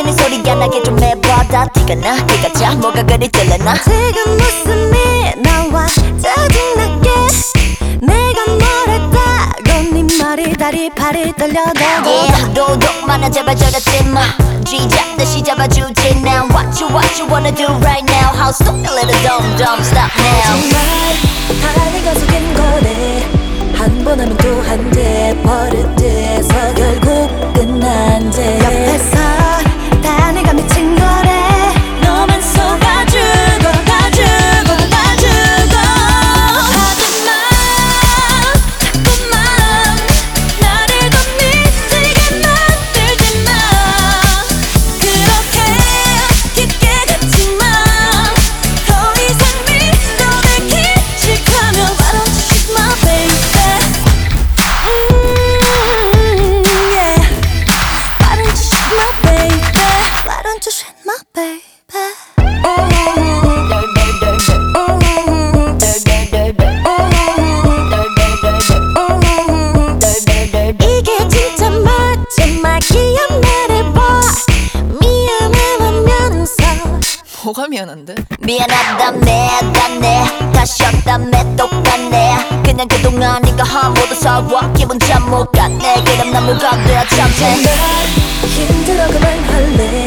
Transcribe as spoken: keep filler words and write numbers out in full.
들리는 소리가 나게 좀 해봐다 티가 나 티가 자 뭐가 그리 들려나 지금 웃음이 나와 짜증나게 내가 뭐랬다고 네 말이 다리 팔이 떨려도 Yeah 도둑만아 제발 저러지마 쥐잡듯이 잡아주지 now What you what you wanna do right now How stupid little dumb dumb stop now 정말 다 네가 속인 거네 한 번 하면 또 한 대 버릇돼서 결국 끝난 대 옆에서 다 내가 미친 거래 너만 속아주고 가주고 가주고 하지마 자꾸만 나를 더 미치게 만들지마 그렇게 깊게 가지마 더 이상 미련을 깊직하면 Why don't you shoot my baby Mm, yeah. Why don't you shoot my baby Why don't you shoot my baby 이게 진짜 마지막이야 말해봐 미안해하면서 뭐가 미안한데? 미안하다네 다네 다시 왔다네 똑같네 그냥 그동안 네가 한 모두 서워 기분 참 못 갔네 그럼 난 뭐가 되어 참네 힘들어 그만할래